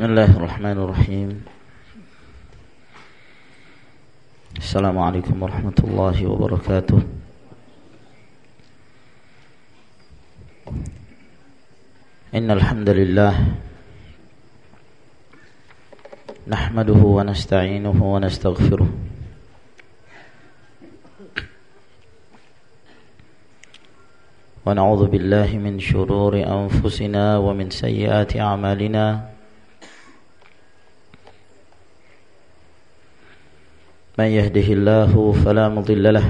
Bismillahirrahmanirrahim. Assalamualaikum warahmatullahi wabarakatuh. Innal hamdalillah nahmaduhu wa nasta'inuhu wa nastaghfiruh. Wa na'udzu billahi min shururi anfusina wa min sayyiati a'malina. من يهده الله فلا مضل له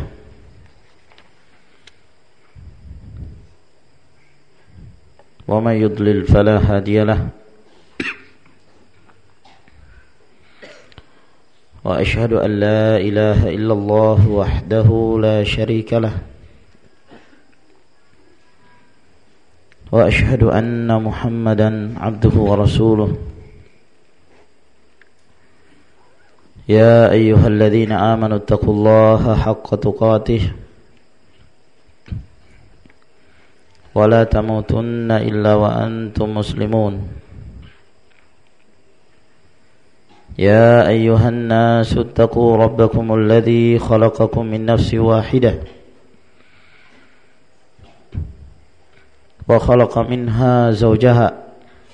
ومن يضلل فلا هادي له وأشهد أن لا إله إلا الله وحده لا شريك له وأشهد أن محمدا عبده ورسوله يا أيها الذين آمنوا اتقوا الله حق تقاته ولا تموتن إلا وأنتم مسلمون يا أيها الناس اتقوا ربكم الذي خلقكم من نفس واحدة وخلق منها زوجها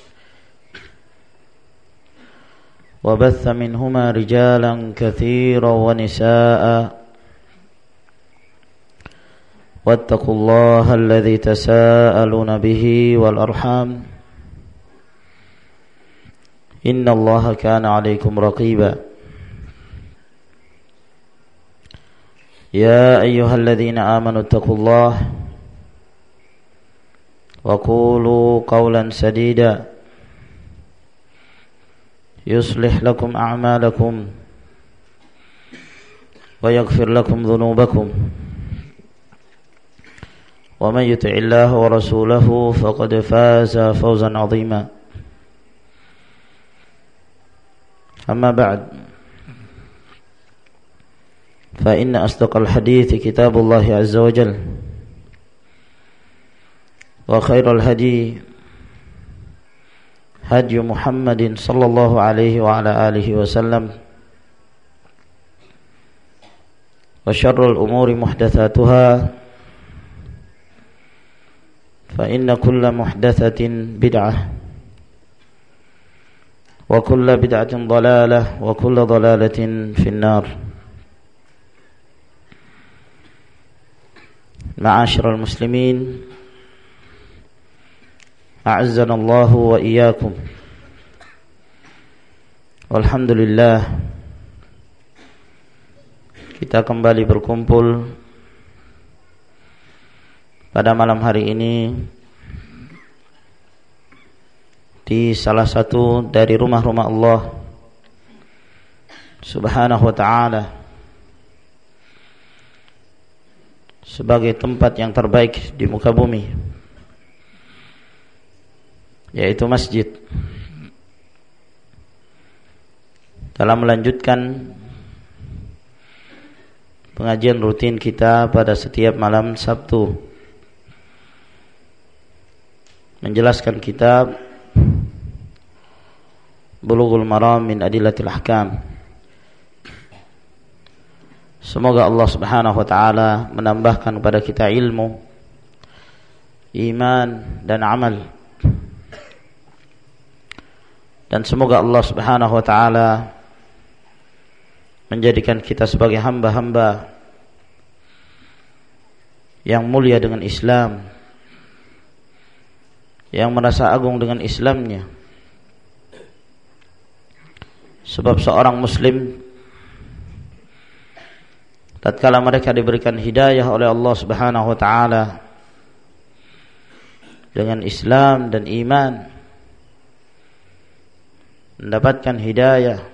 وبث منهما رجالا كثيرا ونساء واتقوا الله الذي تساءلون به والأرحام إن الله كان عليكم رقيبا يا أيها الذين آمنوا اتقوا الله وقولوا قولا سديدا يصلح لكم أعمالكم ويغفر لكم ذنوبكم ومن يطع الله ورسوله فقد فاز فوزا عظيما أما بعد فإن أصدق الحديث كتاب الله عز وجل وخير الهدي هدي محمد صلى الله عليه وعلى آله وسلم وشر الأمور محدثاتها فإن كل محدثة بدعة وكل بدعة ضلالة وكل ضلالة في النار. معاشر المسلمين أعزنا الله وإياكم. Alhamdulillah, kita kembali berkumpul pada malam hari ini di salah satu dari rumah-rumah Allah Subhanahu wa ta'ala sebagai tempat yang terbaik di muka bumi, yaitu masjid. Dalam melanjutkan pengajian rutin kita pada setiap malam Sabtu, menjelaskan kitab Bulughul Maram min Adillatil Ahkam. Semoga Allah Subhanahu wa ta'ala menambahkan kepada kita ilmu, iman dan amal. Dan semoga Allah Subhanahu wa ta'ala menjadikan kita sebagai hamba-hamba yang mulia dengan Islam, yang merasa agung dengan Islamnya. Sebab seorang muslim tatkala mereka diberikan hidayah oleh Allah Subhanahu wa ta'ala dengan Islam dan iman, mendapatkan hidayah,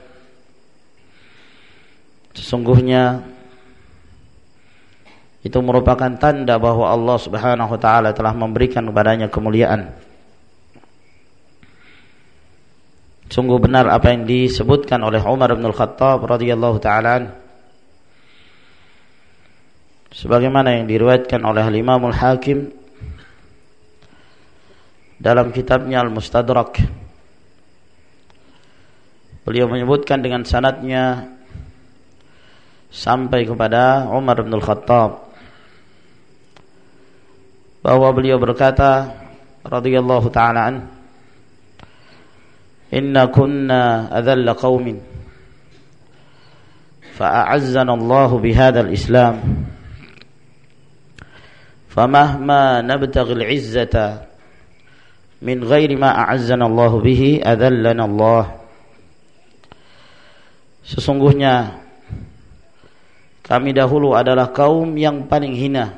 sesungguhnya itu merupakan tanda bahwa Allah Subhanahu wa ta'ala telah memberikan kepadanya kemuliaan. Sungguh benar apa yang disebutkan oleh Umar bin Al-Khattab radhiyallahu ta'ala, sebagaimana yang diriwayatkan oleh Imam Al-Hakim dalam kitabnya Al-Mustadrak Beliau menyebutkan dengan sanadnya sampai kepada Umar bin Al-Khattab bahwa beliau berkata radhiyallahu ta'ala an, inna kunna adhalla qaumin fa'azzana Allah bihadzal Islam famahma nabtaghil izzata min ghairi ma a'azzana Allah bihi adallana Allah. Sesungguhnya kami dahulu adalah kaum yang paling hina,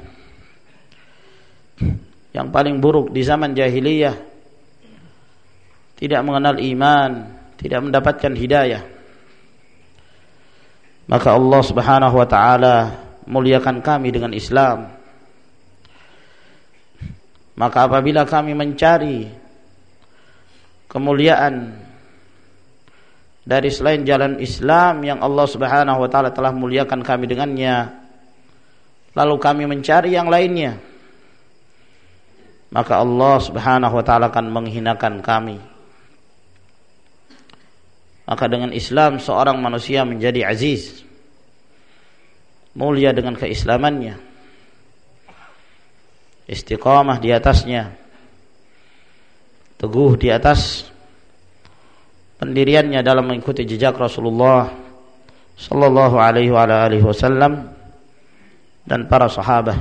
yang paling buruk di zaman jahiliyah, tidak mengenal iman, tidak mendapatkan hidayah. Maka Allah Subhanahu wa taala muliakan kami dengan Islam. Maka apabila kami mencari kemuliaan dari selain jalan Islam yang Allah Subhanahu wa taala telah muliakan kami dengannya, lalu kami mencari yang lainnya, maka Allah Subhanahu wa taala akan menghinakan kami. Maka dengan Islam seorang manusia menjadi aziz, mulia dengan keislamannya, istiqamah di atasnya, teguh di atas pendiriannya dalam mengikuti jejak Rasulullah sallallahu alaihi wa alihi wasallam dan para sahabat.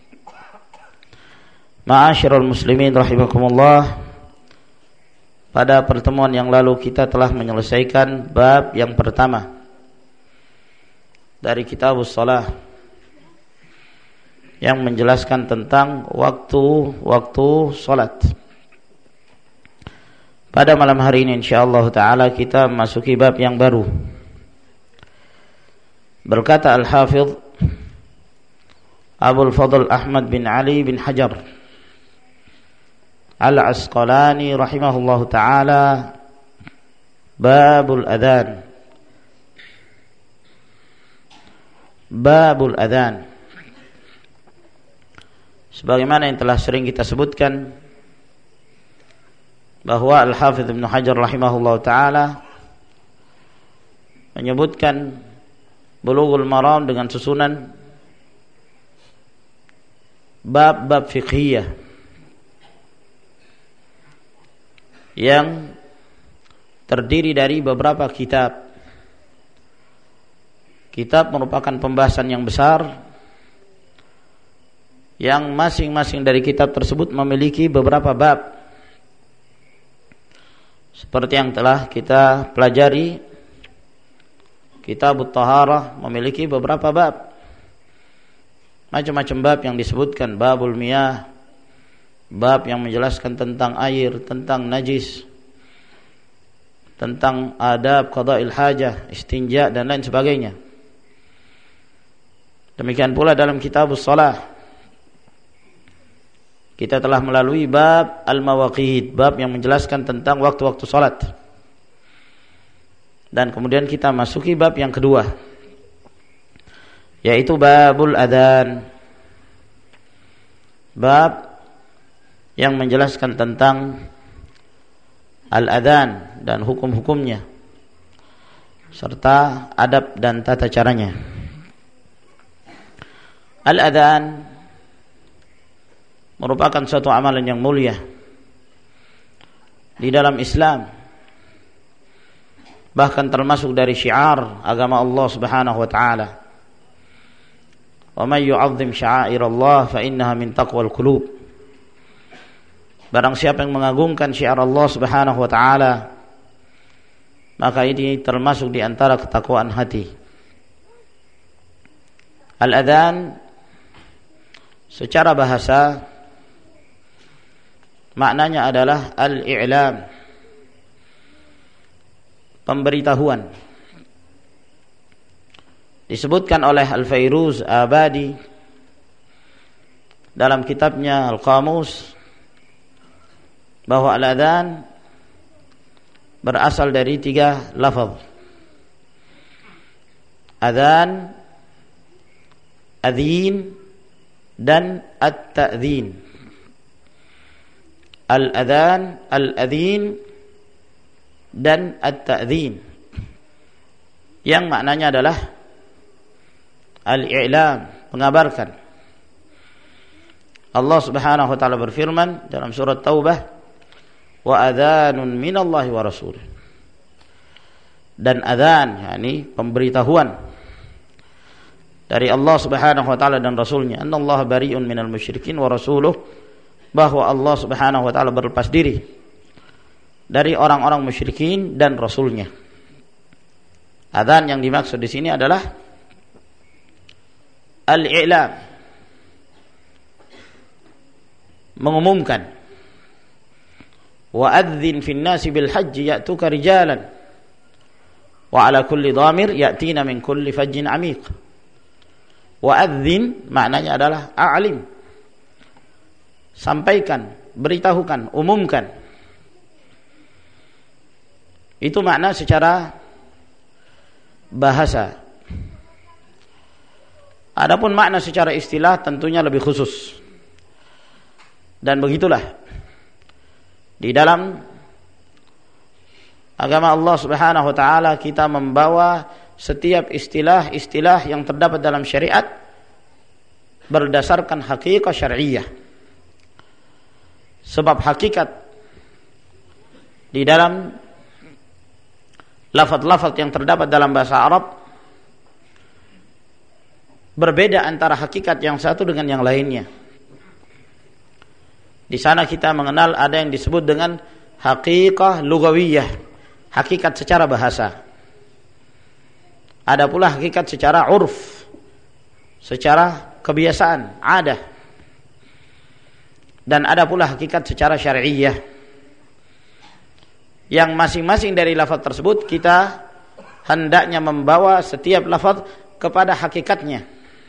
Ma'asyiral muslimin rahimakumullah, pada pertemuan yang lalu kita telah menyelesaikan bab yang pertama dari Kitabus Shalah yang menjelaskan tentang waktu salat. Pada malam hari ini insyaallah taala kita memasuki bab yang baru. Berkata Al-Hafidh Abul Fadl Ahmad bin Ali bin Hajar Al-Asqalani rahimahullahu taala, babul adhan. Babul adhan, sebagaimana yang telah sering kita sebutkan bahwa Al-Hafidh Ibnu Hajar rahimahullah ta'ala menyebutkan Bulughul Maram dengan susunan bab-bab fiqhiyah yang terdiri dari beberapa kitab. Kitab merupakan pembahasan yang besar yang masing-masing dari kitab tersebut memiliki beberapa bab. Seperti yang telah kita pelajari, Kitabut Taharah memiliki beberapa bab, macam-macam bab yang disebutkan. Babul miyah, bab yang menjelaskan tentang air, tentang najis, tentang adab qada'il hajah, istinja dan lain sebagainya. Demikian pula dalam Kitabus Shalah kita telah melalui bab al-mawaqit, bab yang menjelaskan tentang waktu-waktu salat. Dan kemudian kita masuki bab yang kedua, yaitu babul adhan, bab yang menjelaskan tentang al-adhan dan hukum-hukumnya serta adab dan tata caranya. Al-adhan merupakan suatu amalan yang mulia di dalam Islam, bahkan termasuk dari syiar agama Allah Subhanahu wa taala. Wa may yu'azzim sya'airallah fa innaha min taqwal qulub. Barang siapa yang mengagungkan syiar Allah Subhanahu wa taala, maka ini termasuk di antara ketakwaan hati. Al-adhan secara bahasa maknanya adalah al-i'lam, pemberitahuan. Disebutkan oleh Al-Fairuz Abadi dalam kitabnya Al-Qamus bahwa al-adhan berasal dari 3 lafaz: adhan, adhin, dan at-ta'dhin. Al-adhan, al-adhin, dan at-ta'dhin. yang maknanya adalah al-i'lam, mengabarkan. Allah Subhanahu wa taala berfirman dalam surat Taubah, wa adzanun minallahi wa rasul. Dan adzan, yakni pemberitahuan dari Allah Subhanahu wa taala dan rasulnya, annallaha bari'un minal musyrikin wa rasuluh, bahwa Allah Subhanahu wa taala berlepas diri dari orang-orang musyrikin dan rasulnya. Adzan yang dimaksud di sini adalah al-i'lam, mengumumkan. Wa adzin fin nasi bil hajji ya'tuka rijalan wa ala kulli dhamir ya'tina min kulli fajjin 'amiq. Wa adzin maknanya adalah a'lim, sampaikan, beritahukan, umumkan. Itu makna secara bahasa. Adapun makna secara istilah tentunya lebih khusus. Dan begitulah di dalam agama Allah Subhanahu wa taala kita membawa setiap istilah-istilah yang terdapat dalam syariat berdasarkan hakikat syar'iyyah. Sebab hakikat di dalam lafaz-lafaz yang terdapat dalam bahasa Arab berbeda antara hakikat yang satu dengan yang lainnya. Di sana kita mengenal ada yang disebut dengan hakikat lugawiyah, hakikat secara bahasa. Ada pula hakikat secara urf, secara kebiasaan, adah. Dan ada pula hakikat secara syar'iyyah. Yang masing-masing dari lafaz tersebut kita hendaknya membawa setiap lafaz kepada hakikatnya.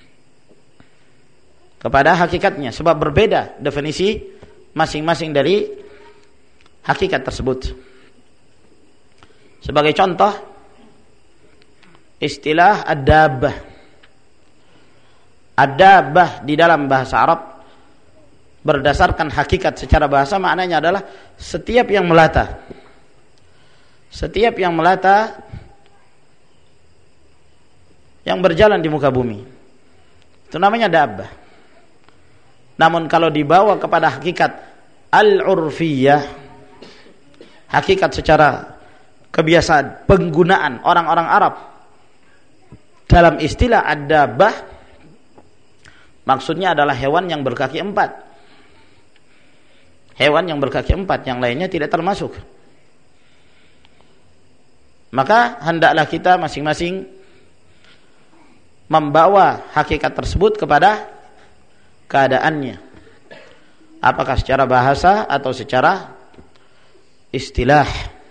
Kepada hakikatnya, sebab berbeda definisi masing-masing dari hakikat tersebut. Sebagai contoh, istilah ad-dabbah. Ad-dabbah di dalam bahasa Arab berdasarkan hakikat secara bahasa maknanya adalah setiap yang melata. Setiap yang melata yang berjalan di muka bumi. Itu namanya dabbah. Namun kalau dibawa kepada hakikat al-urfiyah, hakikat secara kebiasaan penggunaan orang-orang Arab dalam istilah ad-dabbah, maksudnya adalah hewan yang berkaki 4. Hewan yang berkaki 4, yang lainnya tidak termasuk. Maka hendaklah kita masing-masing membawa hakikat tersebut kepada keadaannya, apakah secara bahasa atau secara istilah.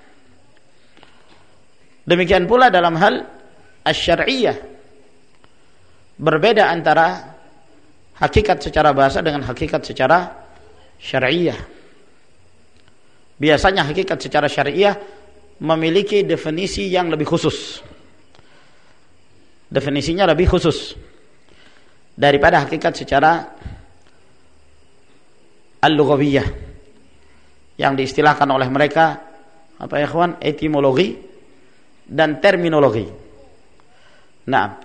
Demikian pula dalam hal asy-syar'iyyah, berbeda antara hakikat secara bahasa dengan hakikat secara syar'iyyah. Biasanya hakikat secara syar'iyyah memiliki definisi yang lebih khusus. Definisinya lebih khusus daripada hakikat secara al-lughawiyah yang diistilahkan oleh mereka apa ya ikhwan, etimologi dan terminologi. Nah,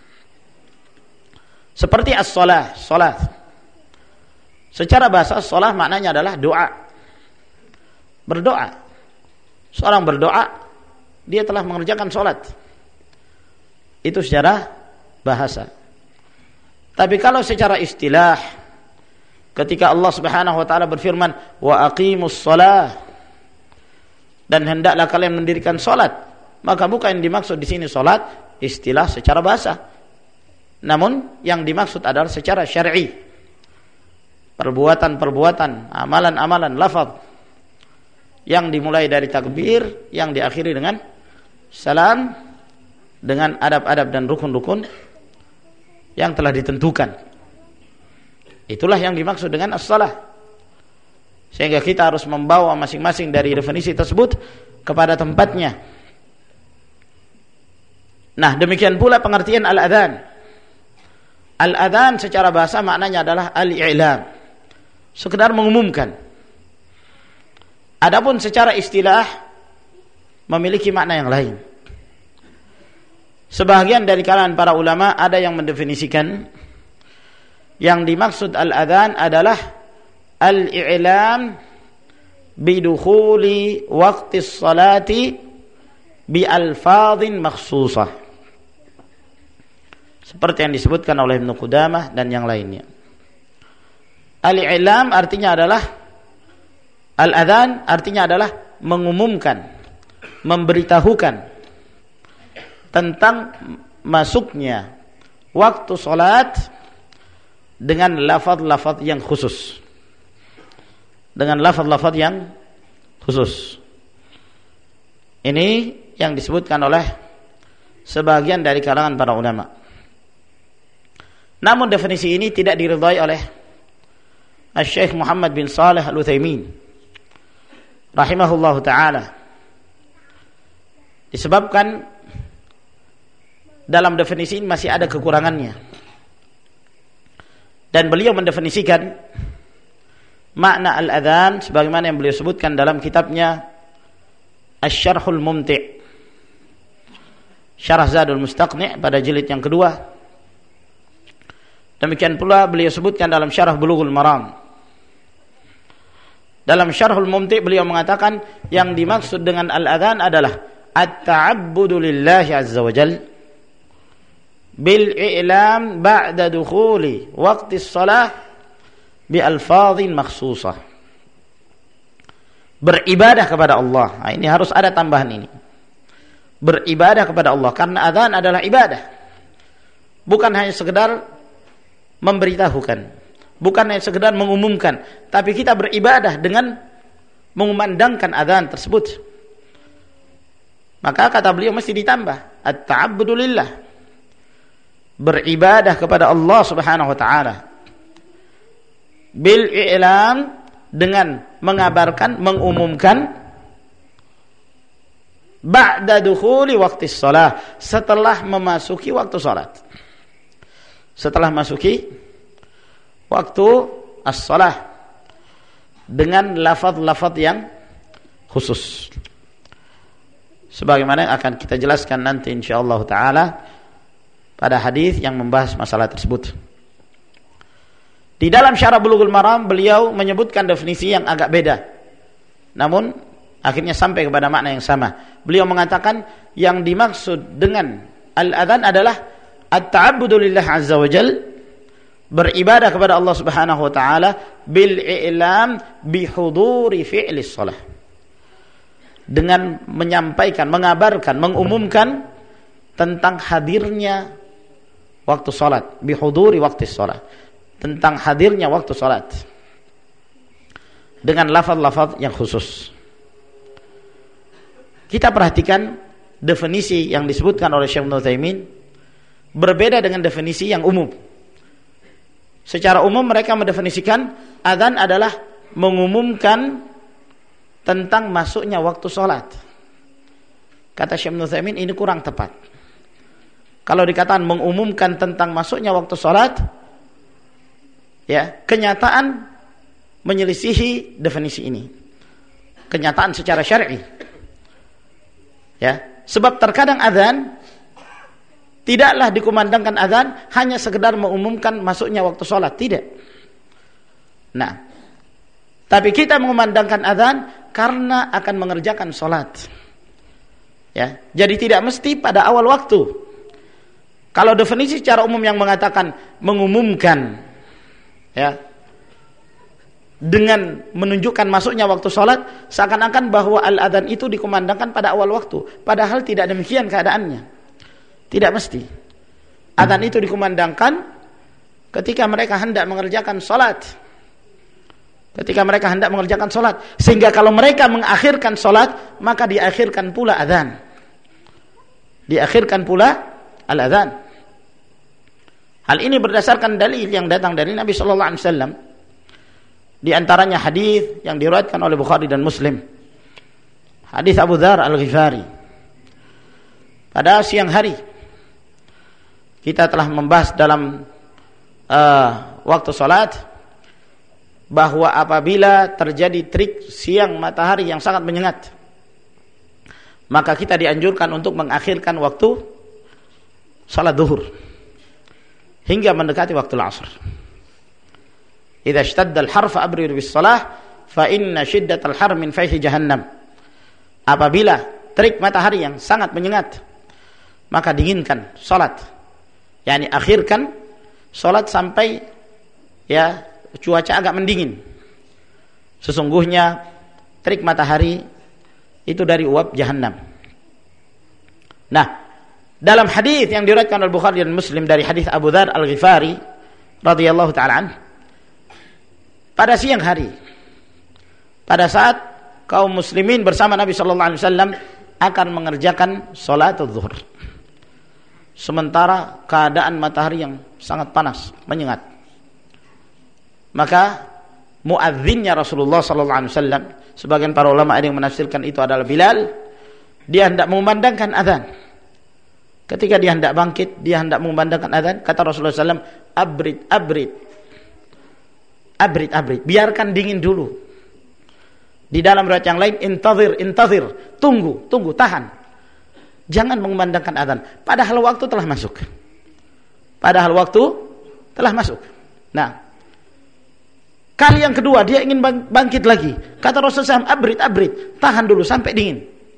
seperti as-shalah, salat. Secara bahasa as-shalah maknanya adalah doa. Berdoa. Seorang berdoa, dia telah mengerjakan salat. Itu secara bahasa. Tapi kalau secara istilah, ketika Allah Subhanahu wa taala berfirman, "Wa aqimus shalah," dan hendaklah kalian mendirikan salat, maka bukan yang dimaksud di sini salat istilah secara bahasa. Namun yang dimaksud adalah secara syar'i. Perbuatan-perbuatan, amalan-amalan lafaz yang dimulai dari takbir, yang diakhiri dengan salam, dengan adab-adab dan rukun-rukun yang telah ditentukan. Itulah yang dimaksud dengan as-shalah. Sehingga kita harus membawa masing-masing dari definisi tersebut kepada tempatnya. Nah, demikian pula pengertian al-adhan. Al-adhan secara bahasa maknanya adalah al-i'lam, sekedar mengumumkan. Adapun secara istilah memiliki makna yang lain. Sebahagian dari kalangan para ulama ada yang mendefinisikan yang dimaksud al-adzan adalah al-i'lam bidukhuli waqti sholati bi alfadhin makhsusah, seperti yang disebutkan oleh Ibnu Qudamah dan yang lainnya. Al-i'lam artinya adalah, al-adzan artinya adalah mengumumkan, memberitahukan tentang masuknya waktu salat dengan lafaz-lafaz yang khusus. Dengan lafaz-lafaz yang khusus. Ini yang disebutkan oleh sebagian dari kalangan para ulama. Namun definisi ini tidak diridhai oleh Syekh Muhammad bin Shalih Al-Utsaimin rahimahullahu taala. Disebabkan dalam definisi ini masih ada kekurangannya. Dan beliau mendefinisikan makna al-adzan sebagaimana yang beliau sebutkan dalam kitabnya Asy-Syarhul Mumti', Syarah Zadul Mustaqni' pada jilid yang kedua. Demikian pula beliau sebutkan dalam Syarah Bulughul Maram. Dalam Syarhul Mumti' beliau mengatakan yang dimaksud dengan al-adzan adalah at-ta'abbudu lillahi azza wa jalla bil i'lam ba'da dukhuli waqti shalah bi alfadhin makhsusah. Beribadah kepada Allah. Nah, ini harus ada tambahan ini. Beribadah kepada Allah karena adzan adalah ibadah. Bukan hanya sekedar memberitahukan, bukan hanya sekedar mengumumkan, tapi kita beribadah dengan mengumandangkan adzan tersebut. Maka kata beliau mesti ditambah at-ta'abbudu lillah, beribadah kepada Allah Subhanahu wa taala, bil i'lam, dengan mengabarkan, mengumumkan, ba'da dukhuli waqti shalah, setelah memasuki waktu salat. Setelah masuki waktu as-shalah dengan lafaz-lafaz yang khusus. Sebagaimana akan kita jelaskan nanti insyaallah taala pada hadis yang membahas masalah tersebut. Di dalam Syarah Bulughul Maram beliau menyebutkan definisi yang agak beda. Namun akhirnya sampai kepada makna yang sama. Beliau mengatakan yang dimaksud dengan al-adzan adalah at-ta'abbudu lillah azza wa jalla, beribadah kepada Allah Subhanahu wa taala bil i'lam bi huduri fi'lis shalah, dengan menyampaikan, mengabarkan, mengumumkan tentang hadirnya waktu salat, bi huduri waqti shalah, tentang hadirnya waktu salat dengan lafaz-lafaz yang khusus. Kita perhatikan definisi yang disebutkan oleh Syekh Ibnu Utsaimin berbeda dengan definisi yang umum. Secara umum mereka mendefinisikan adzan adalah mengumumkan tentang masuknya waktu salat. Kata Syekh Ibnu Utsaimin ini kurang tepat. Kalau dikatakan mengumumkan tentang masuknya waktu salat, ya, kenyataan menyelisihi definisi ini. Kenyataan secara syar'i. Ya, sebab terkadang adzan tidaklah dikumandangkan adzan hanya sekedar mengumumkan masuknya waktu salat, tidak. Nah, tapi kita mengumandangkan adzan karena akan mengerjakan salat. Ya, jadi tidak mesti pada awal waktu. Kalau definisi secara umum yang mengatakan mengumumkan, ya, dengan menunjukkan masuknya waktu salat, seakan-akan bahwa al-adzan itu dikumandangkan pada awal waktu, padahal tidak demikian keadaannya. Tidak mesti. Adzan itu dikumandangkan ketika mereka hendak mengerjakan salat. Ketika mereka hendak mengerjakan salat, sehingga kalau mereka mengakhirkan salat, maka diakhirkan pula adzan. Diakhirkan pula al-adzan. Hal ini berdasarkan dalil yang datang dari Nabi sallallahu alaihi wasallam. Di antaranya hadis yang diriwayatkan oleh Bukhari dan Muslim. Hadis Abu Dzar Al-Ghifari. Pada siang hari kita telah membahas dalam waktu salat bahwa apabila terjadi terik siang matahari yang sangat menyengat, maka kita dianjurkan untuk mengakhirkan waktu salat zuhur hingga mendekati waktu asar. Idza ishtadda al-har fa abridu bis-shalah fa inna shiddatal har min fayhi jahannam. Apabila terik matahari yang sangat menyengat, maka dinginkan salat. Yani akhirkan salat sampai ya cuaca agak mendingin. Sesungguhnya terik matahari itu dari uap jahannam. Nah, dalam hadis yang diriwayatkan oleh Bukhari dan Muslim dari hadis Abu Dzar Al-Ghifari radhiyallahu taala anhu, pada siang hari, pada saat kaum muslimin bersama Nabi sallallahu alaihi wasallam akan mengerjakan salatul zuhur, sementara keadaan matahari yang sangat panas, menyengat, maka muadzinnya Rasulullah sallallahu alaihi wasallam, sebagian para ulama ada yang menafsirkan itu adalah Bilal, dia hendak mengumandangkan azan. Ketika dia hendak bangkit, dia hendak mengumandangkan azan, kata Rasulullah SAW, abrid, biarkan dingin dulu. Di dalam riwayat yang lain, intazir, tunggu, tahan. Jangan mengumandangkan azan. Padahal waktu telah masuk. Nah, kali yang kedua dia ingin bangkit lagi. Kata Rasulullah SAW, abrid, tahan dulu sampai dingin.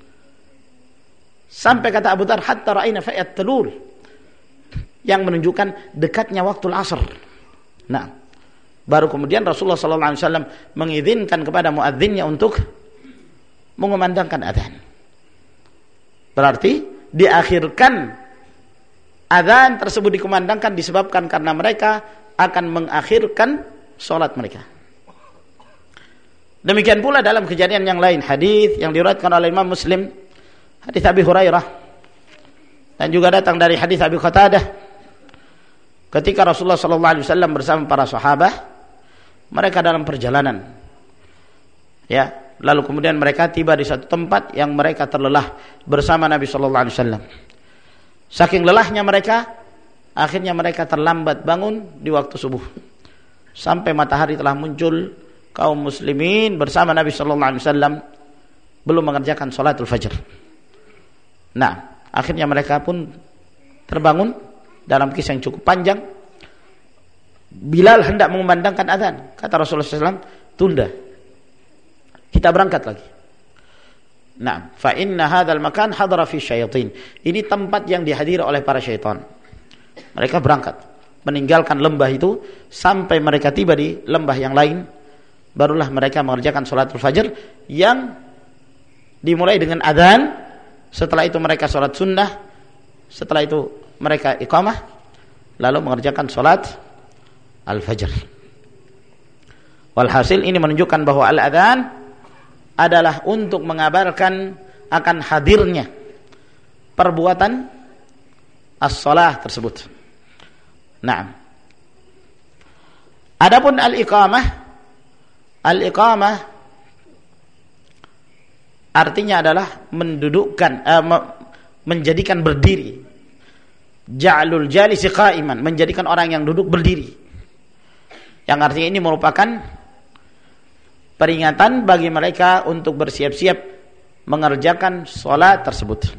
Sampai kata Abu Dzar, hatta ra'ayna fa'at telul, yang menunjukkan dekatnya waktu asar. Nah, baru kemudian Rasulullah SAW mengizinkan kepada muadzinnya untuk mengumandangkan azan. Berarti diakhirkan azan tersebut dikumandangkan disebabkan karena mereka akan mengakhirkan sholat mereka. Demikian pula dalam kejadian yang lain, hadis yang diriwayatkan oleh Imam Muslim, hadis Abi Hurairah, dan juga datang dari hadis Abi Qatadah, ketika Rasulullah SAW bersama para sahabat, mereka dalam perjalanan, ya, lalu kemudian mereka tiba di satu tempat yang mereka terlelah bersama Nabi SAW. Saking lelahnya mereka, akhirnya mereka terlambat bangun di waktu subuh, sampai matahari telah muncul. Kaum muslimin bersama Nabi SAW belum mengerjakan salatul fajr. Nah, akhirnya mereka pun terbangun dalam kisah yang cukup panjang. Bilal hendak mengumandangkan azan, kata Rasulullah SAW, tunda, kita berangkat lagi. Nah, fa inna hadzal makan hadara fi syayatin. Ini tempat yang dihadiri oleh para syaitan. Mereka berangkat, meninggalkan lembah itu sampai mereka tiba di lembah yang lain, barulah mereka mengerjakan salatul fajr yang dimulai dengan azan. Setelah itu mereka salat sunnah, setelah itu mereka iqamah, lalu mengerjakan salat al-fajr. Walhasil ini menunjukkan bahwa al-adhan adalah untuk mengabarkan akan hadirnya perbuatan as-salah tersebut. Nah, adapun al-iqamah artinya adalah mendudukkan, menjadikan berdiri. Ja'alul jalisi qa'iman, menjadikan orang yang duduk berdiri. Yang artinya ini merupakan peringatan bagi mereka untuk bersiap-siap mengerjakan salat tersebut.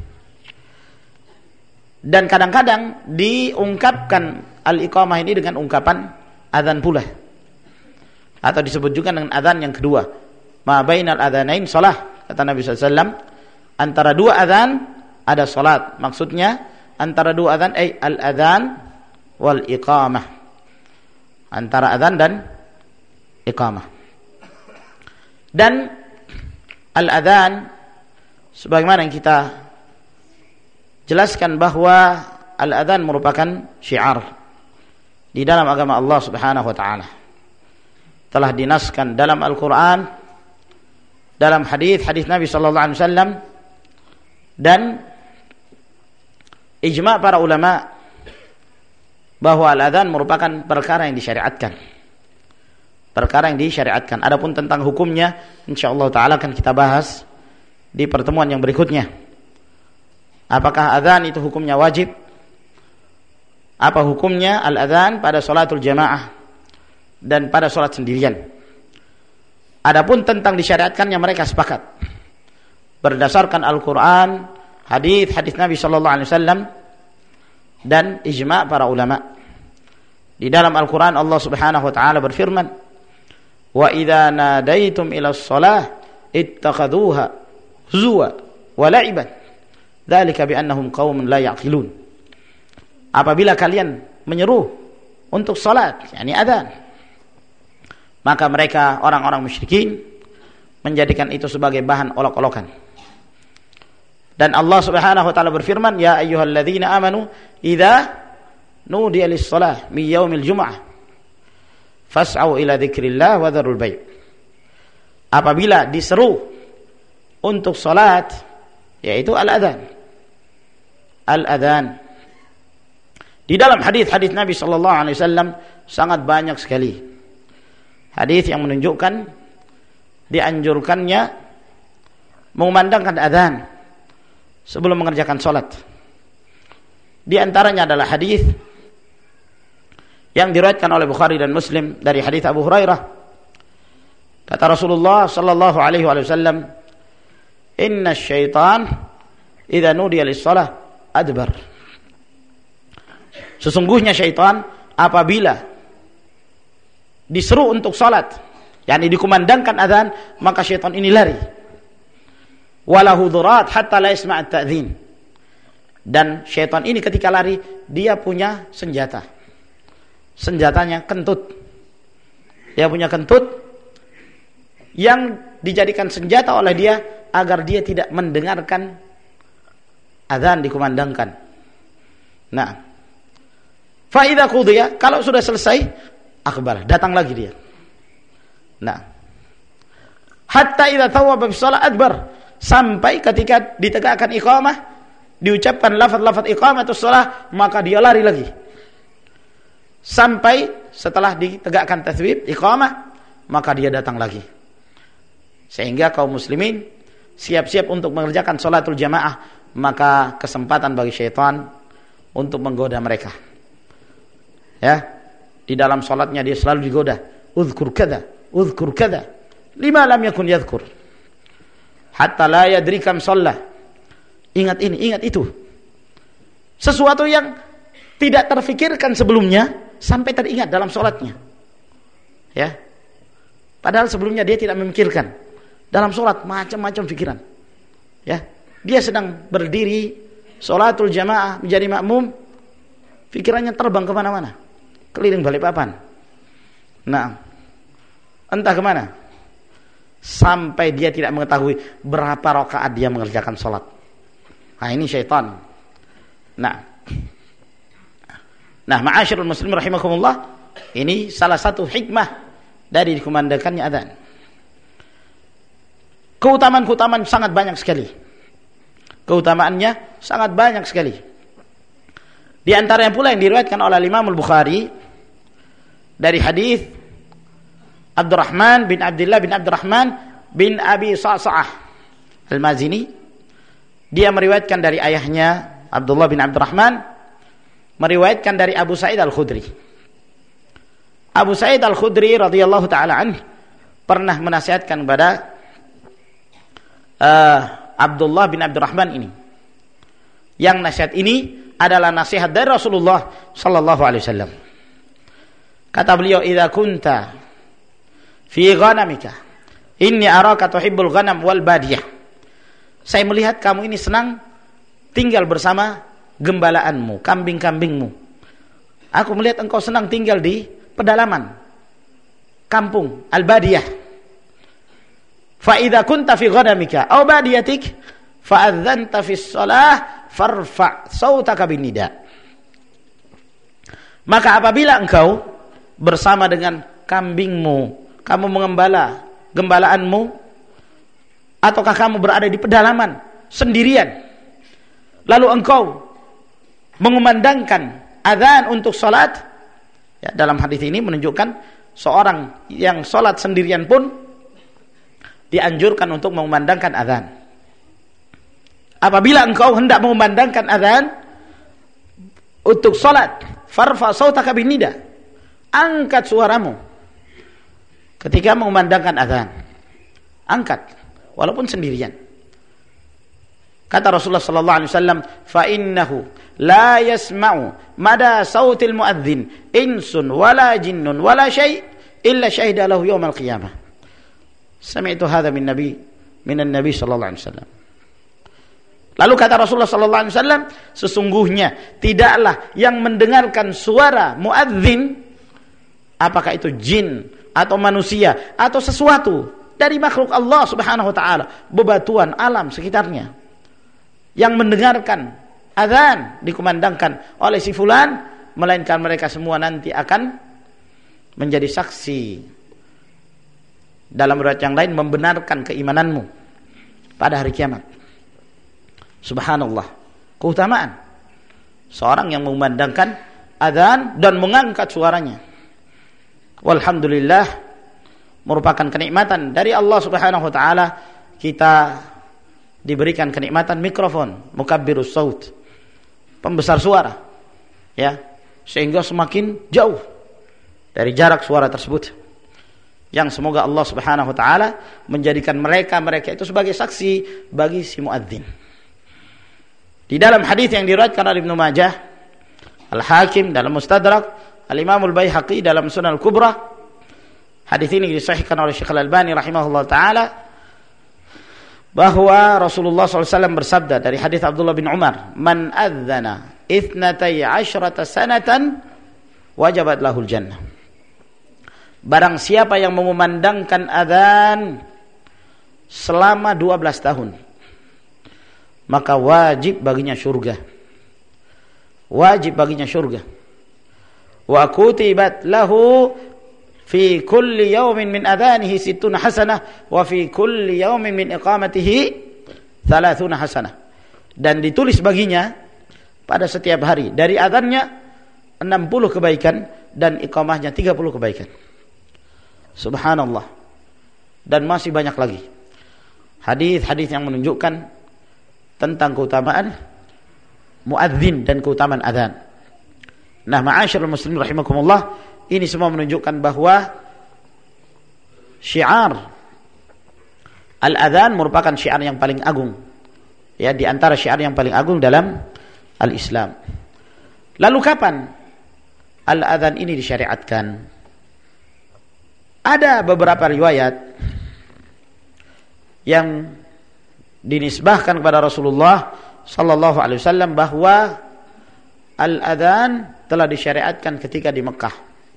Dan kadang-kadang diungkapkan al-iqamah ini dengan ungkapan azan pula, atau disebut juga dengan azan yang kedua. Ma bainal adzanain shalah, kata Nabi SAW, antara dua azan ada salat. Maksudnya antara dua azan al-adzan wal iqamah, antara azan dan iqamah. Dan al-adzan, sebagaimana yang kita jelaskan bahwa al-adzan merupakan syiar di dalam agama Allah Subhanahu wa taala. Telah dinaskan dalam Al-Qur'an, dalam hadis Nabi sallallahu alaihi wasallam, dan ijma' para ulama bahwa al-adzan merupakan perkara yang disyariatkan. Adapun tentang hukumnya insyaallah taala akan kita bahas di pertemuan yang berikutnya. Apakah adzan itu hukumnya wajib? Apa hukumnya al-adzan pada salatul jamaah dan pada salat sendirian? Adapun tentang disyariatkannya, mereka sepakat berdasarkan Al-Qur'an, hadis Nabi sallallahu alaihi wasallam, dan ijma' para ulama. Di dalam Al-Quran Allah subhanahu wa ta'ala berfirman, wa idza nadaitum ila shalah ittakhaduha huzwa wa la'iban dzalika biannahum qaumun la ya'qilun. Apabila kalian menyeru untuk salat, yakni adzan, maka mereka orang-orang musyrikin menjadikan itu sebagai bahan olok-olokan. Dan Allah subhanahu wa ta'ala berfirman, ya ayyuhalladzina amanu idza nudiya lis-shalah min yaumil jum'ah fas'au ila dzikrillah wa dzarul bai'. Apabila diseru untuk salat, yaitu al-adzan. Al-adzan. Di dalam hadis-hadis Nabi sallallahu alaihi wasallam sangat banyak sekali hadis yang menunjukkan dianjurkannya mengumandangkan adzan sebelum mengerjakan salat. Di antaranya adalah hadis yang diriwayatkan oleh Bukhari dan Muslim dari hadis Abu Hurairah. Kata Rasulullah sallallahu alaihi wasallam, "Inna syaitan idza nudiya lis-shalah adbar." Sesungguhnya syaitan apabila diseru untuk salat, yakni dikumandangkan azan, maka syaitan ini lari. Walahu dhurat hatta la yasma' at-ta'dzin. Dan syaitan ini ketika lari, dia punya senjata. Senjatanya kentut. Dia punya kentut yang dijadikan senjata oleh dia agar dia tidak mendengarkan azan dikumandangkan. Nah, fa idza qudiya, kalau sudah selesai, akbar, datang lagi dia. Nah, hatta idza thawaba bis shalah adbar, sampai ketika ditegakkan iqamah, diucapkan lafaz-lafaz iqamatus shalah, maka dia lari lagi. Sampai setelah ditegakkan tasbih iqamah, maka dia datang lagi. Sehingga kaum muslimin siap-siap untuk mengerjakan sholatul jamaah, maka kesempatan bagi syaitan untuk menggoda mereka. Ya, di dalam sholatnya dia selalu digoda, uzkur kada, lima lam yakun yadhkur, hatta la yadri kam shalla. Ingat ini, ingat itu. Sesuatu yang tidak terfikirkan sebelumnya sampai teringat dalam sholatnya. Ya, padahal sebelumnya dia tidak memikirkan. Dalam sholat macam-macam pikiran. Ya, dia sedang berdiri sholatul jamaah menjadi makmum, pikirannya terbang kemana-mana, keliling Balikpapan. Nah, entah kemana, sampai dia tidak mengetahui berapa rakaat dia mengerjakan sholat. Nah, ini syaitan. Nah, ma'asyiral muslimin rahimakumullah, ini salah satu hikmah dari dikumandangkannya adzan. Keutamaan-keutamaan sangat banyak sekali. Keutamaannya sangat banyak sekali. Di antaranya pula yang diriwayatkan oleh Imam Al-Bukhari dari hadis Abdurrahman bin Abdullah bin Abdurrahman bin Abi Sa'sa'ah Al-Mazini. Dia meriwayatkan dari ayahnya Abdullah bin Abdurrahman, meriwayatkan dari Abu Sa'id Al-Khudri. Abu Sa'id Al-Khudri radhiyallahu taala anhu pernah menasihatkan kepada Abdullah bin Abdurrahman ini. Yang nasihat ini adalah nasihat dari Rasulullah sallallahu alaihi wasallam. Kata beliau, "Idza kunta fi ghanamika, inni araka tuhibbul ghanam wal badiyah." Saya melihat kamu ini senang tinggal bersama gembalaanmu, kambing-kambingmu. Aku melihat engkau senang tinggal di pedalaman, kampung, al-badiyah. Fa idza kunta fi ghanamika aw badiyatik fa adzanta fi shalah farfa' sautaka bin nida. Maka apabila engkau bersama dengan kambingmu, kamu mengembala gembalaanmu, ataukah kamu berada di pedalaman sendirian, lalu engkau mengumandangkan adzan untuk salat, ya, dalam hadis ini menunjukkan seorang yang salat sendirian pun dianjurkan untuk mengumandangkan adzan. Apabila engkau hendak mengumandangkan adzan untuk salat, farfa sautaka bin nida, angkat suaramu ketika mengumandangkan adzan. Angkat walaupun sendirian. Kata Rasulullah sallallahu alaihi wasallam, "Fa innahu la yasma'u mada sautil muadzin insun wala jinnun wala syai' illa syahida lahu yaumal qiyamah." Sami'tu hadza min Nabi sallallahu alaihi wasallam. Lalu kata Rasulullah sallallahu alaihi wasallam, sesungguhnya tidaklah yang mendengarkan suara muadzin, apakah itu jin atau manusia atau sesuatu dari makhluk Allah Subhanahu wa taala, bebatuan alam sekitarnya, yang mendengarkan azan dikumandangkan oleh si fulan, melainkan mereka semua nanti akan menjadi saksi dalam riwayat yang lain membenarkan keimananmu pada hari kiamat. Subhanallah, keutamaan seorang yang memandangkan azan dan mengangkat suaranya. Walhamdulillah, merupakan kenikmatan dari Allah Subhanahu wa taala kita diberikan kenikmatan mikrofon, mukabbirus saut, pembesar suara, ya, sehingga semakin jauh dari jarak suara tersebut. Yang semoga Allah Subhanahu wa taala menjadikan mereka itu sebagai saksi bagi si muadzin. Di dalam hadis yang diriwayatkan oleh Ibnu Majah, Al-Hakim dalam Mustadrak, Al-Imam Al-Baihaqi dalam Sunan Al-Kubra, hadis ini disahihkan oleh Syekh Al-Albani rahimahullah taala, bahwa Rasulullah SAW bersabda dari hadis Abdullah bin Umar, "Man adzana 12 sanatan wajabat lahul jannah." Barang siapa yang mengumandangkan adzan selama 12 tahun, maka wajib baginya surga. Wajib baginya surga. Wa kutibat lahu fi kulli yawmin min adhanihi 60 hasanah wa fi kulli yawmin min iqamatihi 30 hasanah. Dan ditulis baginya pada setiap hari dari adzannya 60 kebaikan dan iqamahnya 30 kebaikan. Subhanallah. Dan masih banyak lagi hadis-hadis yang menunjukkan tentang keutamaan muadzin dan keutamaan adzan. Nah, ma'asyiral muslimin rahimakumullah, ini semua menunjukkan bahwa syiar al-adzan merupakan syiar yang paling agung, ya, di antara syiar yang paling agung dalam al-Islam. Lalu kapan al-adzan ini disyariatkan? Ada beberapa riwayat yang dinisbahkan kepada Rasulullah sallallahu alaihi wasallam bahwa al-adzan telah disyariatkan ketika di Mekah.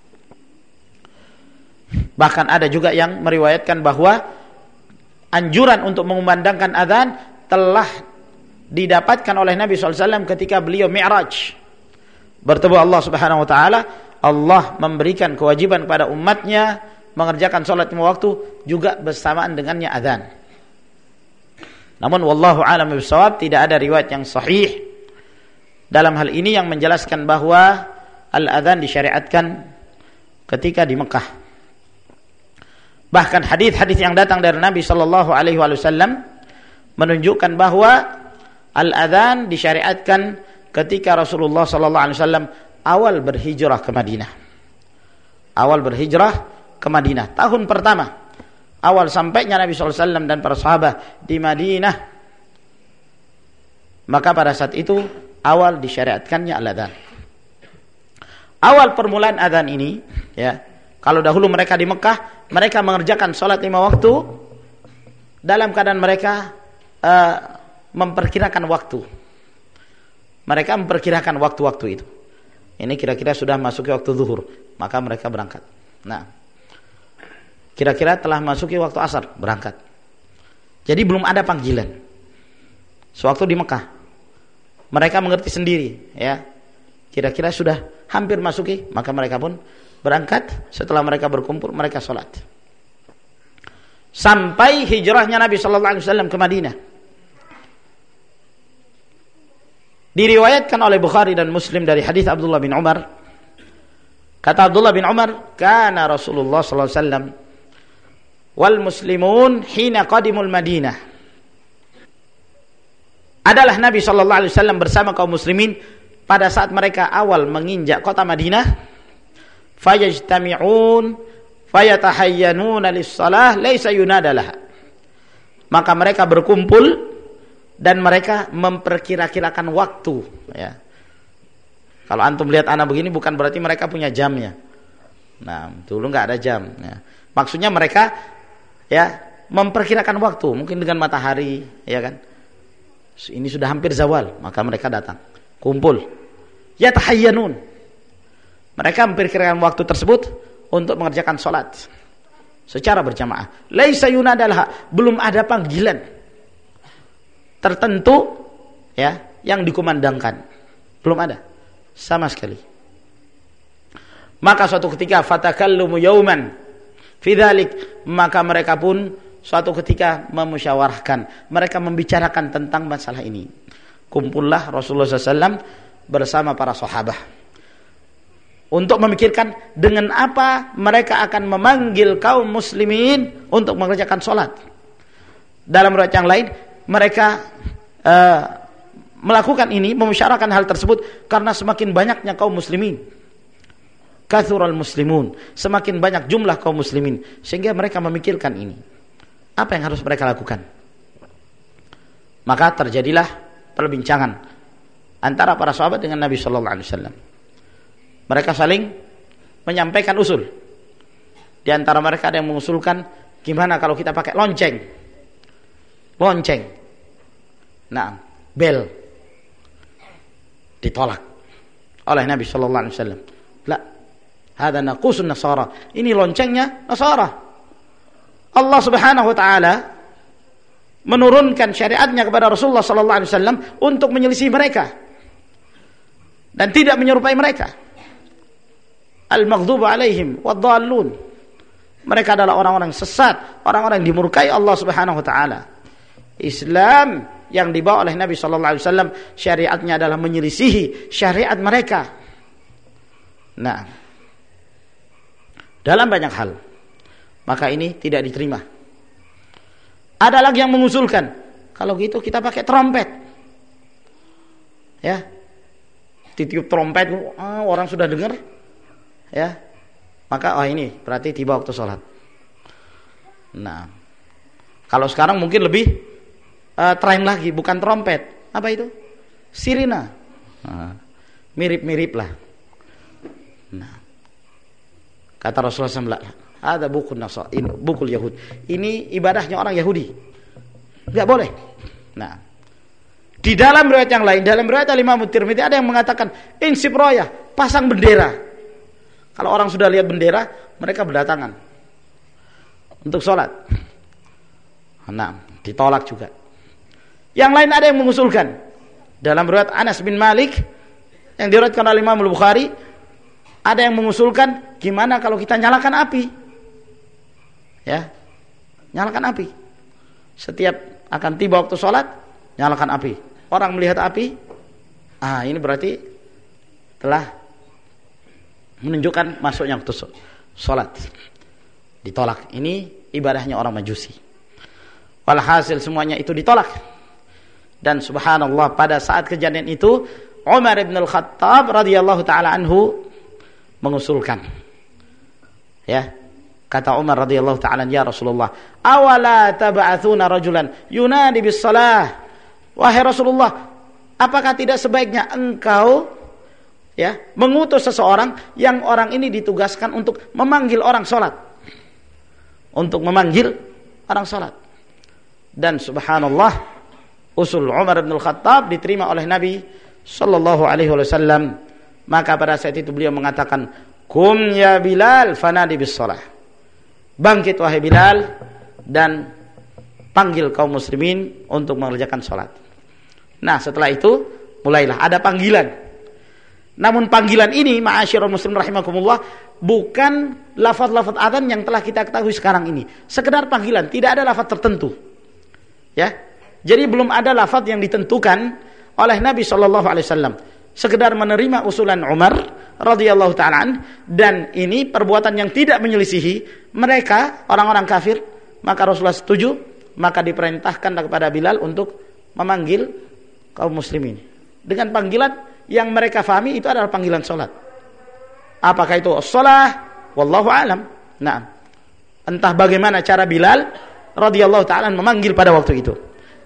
Bahkan ada juga yang meriwayatkan bahwa anjuran untuk mengumandangkan adzan telah didapatkan oleh Nabi SAW ketika beliau Mi'raj, bertemu Allah Subhanahu wa taala. Allah memberikan kewajiban kepada umatnya mengerjakan salat lima waktu juga bersamaan dengannya adzan. Namun wallahu a'lam bishawab, tidak ada riwayat yang sahih dalam hal ini yang menjelaskan bahwa al-adzan disyariatkan ketika di Mekah. Bahkan hadis-hadis yang datang dari Nabi sallallahu alaihi wasallam menunjukkan bahwa al-adzan disyariatkan ketika Rasulullah sallallahu alaihi wasallam awal berhijrah ke Madinah. Awal berhijrah ke Madinah, tahun pertama awal sampainya Nabi sallallahu alaihi wasallam dan para sahabat di Madinah, maka pada saat itu awal disyariatkannya al-adzan. Awal permulaan adzan ini, ya, kalau dahulu mereka di Mekah, mereka mengerjakan salat 5 waktu dalam keadaan mereka memperkirakan waktu. Mereka memperkirakan waktu-waktu itu. Ini kira-kira sudah masuk ke waktu zuhur, maka mereka berangkat. Nah, kira-kira telah masuki waktu asar, berangkat. Jadi belum ada panggilan. Sewaktu di Mekah, mereka mengerti sendiri, ya. Kira-kira sudah hampir masuki, maka mereka pun berangkat. Setelah mereka berkumpul, mereka sholat. Sampai hijrahnya Nabi sallallahu alaihi wasallam ke Madinah. Diriwayatkan oleh Bukhari dan Muslim dari hadis Abdullah bin Umar. Kata Abdullah bin Umar, "Kana Rasulullah sallallahu alaihi wasallam wal muslimun hina qadimul Madinah." Adalah Nabi sallallahu alaihi wasallam bersama kaum muslimin pada saat mereka awal menginjak kota Madinah. Fayajtami'un fayatahayyanuna lis-shalah laisa yunada laha. Maka mereka berkumpul dan mereka memperkira-kirakan waktu, ya. Kalau antum lihat anak begini bukan berarti mereka punya jamnya. Nah, dulu nggak ada jam, ya. Maksudnya mereka ya memperkirakan waktu, mungkin dengan matahari, ya kan. Ini sudah hampir zawal, maka mereka datang, kumpul. Ya tahayyanun. Mereka memperkirakan waktu tersebut untuk mengerjakan salat secara berjamaah. Laisa yunadalah, belum ada panggilan tertentu ya yang dikumandangkan. Belum ada sama sekali. Maka suatu ketika fatakallamu yauman fi dzalik, maka mereka pun suatu ketika memusyawarahkan, mereka membicarakan tentang masalah ini. Kumpullah Rasulullah SAW bersama para sahabat untuk memikirkan dengan apa mereka akan memanggil kaum muslimin untuk mengerjakan salat. Dalam riwayat yang lain, mereka melakukan ini, memusyawarahkan hal tersebut karena semakin banyaknya kaum muslimin. Kathural muslimun, semakin banyak jumlah kaum muslimin, sehingga mereka memikirkan ini. Apa yang harus mereka lakukan? Maka terjadilah perbincangan antara para sahabat dengan Nabi sallallahu alaihi wasallam. Mereka saling menyampaikan usul. Di antara mereka ada yang mengusulkan, gimana kalau kita pakai lonceng? Lonceng. Nah, bel. Ditolak oleh Nabi sallallahu alaihi wasallam. La, hada naqusun nasara. Ini loncengnya Nasara. Allah Subhanahu wa taala menurunkan syariatnya kepada Rasulullah sallallahu alaihi wasallam untuk menyelisih mereka dan tidak menyerupai mereka. Al-maghdubu alaihim wad-dhallun. Mereka adalah orang-orang sesat, orang-orang yang dimurkai Allah Subhanahu wa taala. Islam yang dibawa oleh Nabi sallallahu alaihi wasallam syariatnya adalah menyelisihi syariat mereka. Nah, dalam banyak hal maka ini tidak diterima. Ada lagi yang mengusulkan, kalau gitu kita pakai trompet. Ya. Ditiup trompet, orang sudah dengar. Ya. Maka ini berarti tiba waktu sholat. Nah, kalau sekarang mungkin lebih tren lagi, bukan trompet. Apa itu? Sirina. Nah, mirip-mirip lah. Nah, kata Rasulullah SAW, ada bukul Nasara, ini bukul Yahud. Ini ibadahnya orang Yahudi. Enggak boleh. Nah, di dalam riwayat yang lain, dalam riwayat Imam Tirmidzi ada yang mengatakan insib royah, pasang bendera. Kalau orang sudah lihat bendera, mereka berdatangan untuk sholat. Nah, ditolak juga. Yang lain ada yang mengusulkan. Dalam riwayat Anas bin Malik yang diriwayatkan oleh Imam Al-Bukhari, ada yang mengusulkan, gimana kalau kita nyalakan api? Ya, nyalakan api. Setiap akan tiba waktu sholat, nyalakan api. Orang melihat api, ini berarti telah menunjukkan masuknya waktu sholat. Ditolak. Ini ibadahnya orang Majusi. Walhasil semuanya itu ditolak. Dan subhanallah, pada saat kejadian itu Umar bin Al-Khattab radhiyallahu taala anhu mengusulkan. Ya. Kata Umar radhiyallahu taala, ya Rasulullah, awala tab'atsuna rajulan yunadi bis salah. Wahai Rasulullah, apakah tidak sebaiknya engkau ya mengutus seseorang yang orang ini ditugaskan untuk memanggil orang salat? Untuk memanggil orang salat. Dan subhanallah, usul Umar bin Al-Khattab diterima oleh Nabi sallallahu alaihi wasallam. Maka pada saat itu beliau mengatakan, "Kum ya Bilal fanadi bis salah." Bangkit wahai Bilal dan panggil kaum muslimin untuk mengerjakan salat. Nah, setelah itu mulailah ada panggilan. Namun panggilan ini, ma'asyiral muslimin rahimakumullah, bukan lafaz-lafaz adzan yang telah kita ketahui sekarang ini. Sekedar panggilan, tidak ada lafaz tertentu. Ya. Jadi belum ada lafaz yang ditentukan oleh Nabi sallallahu alaihi wasallam. Sekedar menerima usulan Umar radhiyallahu ta'ala, dan ini perbuatan yang tidak menyelisihi mereka orang-orang kafir, maka Rasulullah setuju, maka diperintahkan kepada Bilal untuk memanggil kaum muslimin dengan panggilan yang mereka fahami itu adalah panggilan salat. Apakah itu as-shalah? Wallahu alam. Nah, entah bagaimana cara Bilal radhiyallahu ta'ala memanggil pada waktu itu.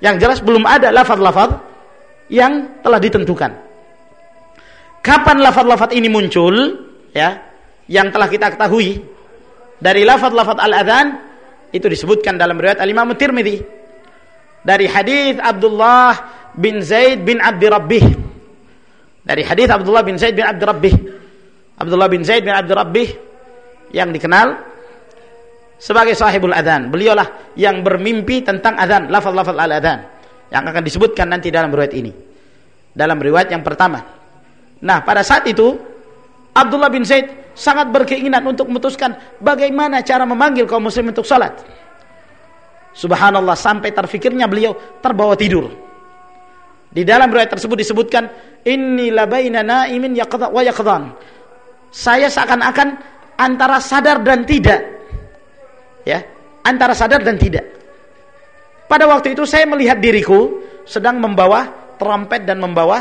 Yang jelas belum ada lafaz-lafaz yang telah ditentukan. Kapan lafaz-lafaz ini muncul, ya, yang telah kita ketahui dari lafaz-lafaz al-adzan itu disebutkan dalam riwayat Al-Imam Tirmidzi dari hadis Abdullah bin Zaid bin Abdi Rabbih. Dari hadis Abdullah bin Zaid bin Abdi Rabbih. Abdullah bin Zaid bin Abdi Rabbih yang dikenal sebagai sahibul adzan. Beliaulah yang bermimpi tentang adzan, lafaz-lafaz al-adzan yang akan disebutkan nanti dalam riwayat ini. Dalam riwayat yang pertama. Nah, pada saat itu Abdullah bin Zaid sangat berkeinginan untuk memutuskan bagaimana cara memanggil kaum muslim untuk salat. Subhanallah, sampai terfikirnya beliau terbawa tidur. Di dalam riwayat tersebut disebutkan, inni labaina naimin yaqdha wa yaqdhan. Saya seakan-akan antara sadar dan tidak. Ya, antara sadar dan tidak. Pada waktu itu saya melihat diriku sedang membawa trompet dan membawa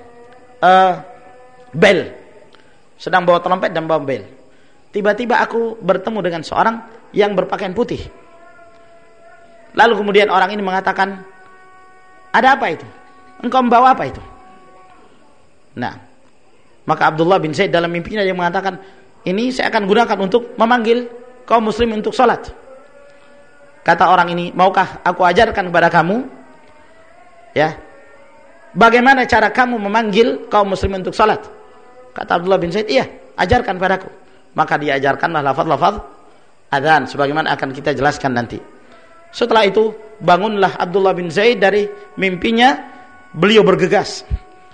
bel. Sedang bawa trompet dan bawa bel. Tiba-tiba aku bertemu dengan seorang yang berpakaian putih. Lalu kemudian orang ini mengatakan, ada apa itu? Engkau membawa apa itu? Nah, maka Abdullah bin Zaid dalam mimpinya dia mengatakan, ini saya akan gunakan untuk memanggil kaum muslim untuk sholat. Kata orang ini, maukah aku ajarkan kepada kamu, ya, bagaimana cara kamu memanggil kaum muslim untuk sholat? Kata Abdullah bin Zaid, iya, ajarkan padaku. Maka diajarkanlah lafaz-lafaz adzan sebagaimana akan kita jelaskan nanti. Setelah itu bangunlah Abdullah bin Zaid dari mimpinya. Beliau bergegas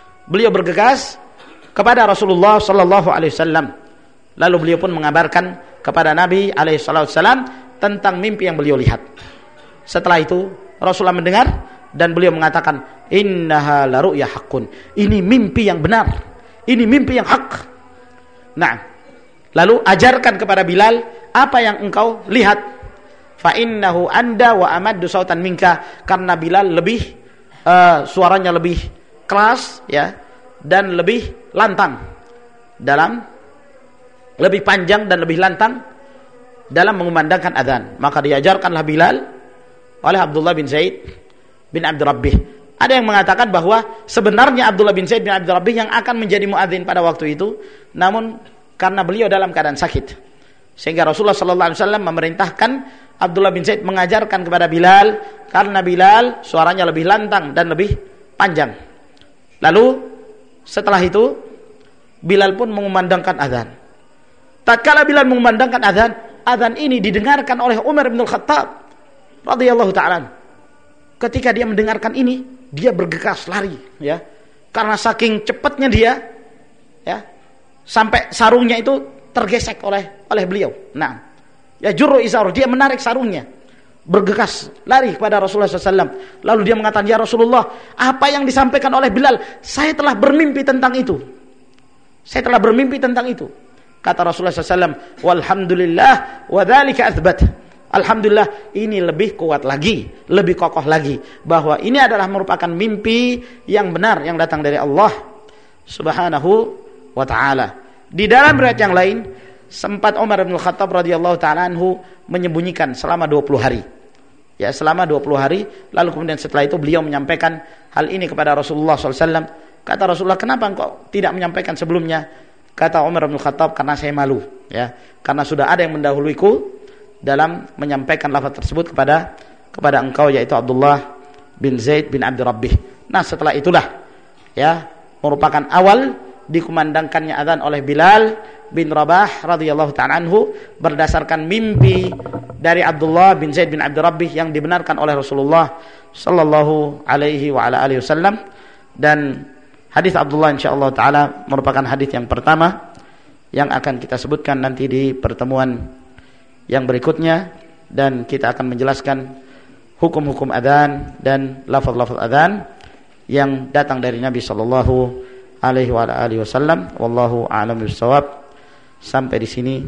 kepada Rasulullah sallallahu alaihi wasallam. Lalu beliau pun mengabarkan kepada Nabi alaihi wasallam tentang mimpi yang beliau lihat. Setelah itu Rasulullah mendengar dan beliau mengatakan, innaha la ru'ya haqqun. Ini mimpi yang benar. Ini mimpi yang hak. Nah, lalu ajarkan kepada Bilal apa yang engkau lihat. Fa innahu anda wa amaddu sautan minka. Karena Bilal lebih suaranya lebih keras, ya, dan lebih lantang lebih panjang dan lebih lantang dalam mengumandangkan adzan. Maka diajarkanlah Bilal oleh Abdullah bin Zaid bin Abdi Rabbih. Ada yang mengatakan bahwa sebenarnya Abdullah bin Zaid bin Abdi Rabbih yang akan menjadi muadzin pada waktu itu, namun karena beliau dalam keadaan sakit, sehingga Rasulullah sallallahu alaihi wasallam memerintahkan Abdullah bin Zaid mengajarkan kepada Bilal, karena Bilal suaranya lebih lantang dan lebih panjang. Lalu setelah itu Bilal pun mengumandangkan azan. Tatkala Bilal mengumandangkan azan, azan ini didengarkan oleh Umar bin Khattab radhiyallahu ta'ala. Ketika dia mendengarkan ini, dia bergegas lari, ya. Karena saking cepatnya dia, ya, sampai sarungnya itu tergesek oleh beliau. Nah, ya jurru izar, dia menarik sarungnya, bergegas lari kepada Rasulullah SAW. Lalu dia mengatakan, ya Rasulullah, apa yang disampaikan oleh Bilal, saya telah bermimpi tentang itu. Saya telah bermimpi tentang itu. Kata Rasulullah SAW, walhamdulillah wa dzalika athbat. Alhamdulillah, ini lebih kuat lagi, lebih kokoh lagi, bahwa ini adalah merupakan mimpi yang benar yang datang dari Allah Subhanahu wa ta'ala. Di dalam riwayat yang lain, sempat Umar bin Khattab radhiyallahu ta'ala anhu menyembunyikan selama 20 hari. Ya, selama 20 hari. Lalu kemudian setelah itu beliau menyampaikan hal ini kepada Rasulullah SAW. Kata Rasulullah, kenapa engkau tidak menyampaikan sebelumnya? Kata Umar bin Khattab, karena saya malu, ya, karena sudah ada yang mendahuluiku dalam menyampaikan lafaz tersebut kepada engkau, yaitu Abdullah bin Zaid bin Abdi Rabbih. Nah, setelah itulah, ya, merupakan awal dikumandangkannya adzan oleh Bilal bin Rabah radhiyallahu ta'ala anhu berdasarkan mimpi dari Abdullah bin Zaid bin Abdi Rabbih yang dibenarkan oleh Rasulullah sallallahu alaihi wa ala alihi wasallam. Dan hadis Abdullah insyaallah taala merupakan hadis yang pertama yang akan kita sebutkan nanti di pertemuan yang berikutnya, dan kita akan menjelaskan hukum-hukum adzan dan lafaz-lafaz adzan yang datang dari Nabi sallallahu alaihi wa alihi wasallam. Wallahu a'lam bissawab. Sampai di sini.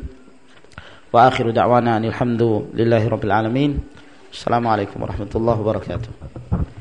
Wa akhiru da'wana alhamdulillahi rabbil alamin. Assalamualaikum warahmatullahi wabarakatuh.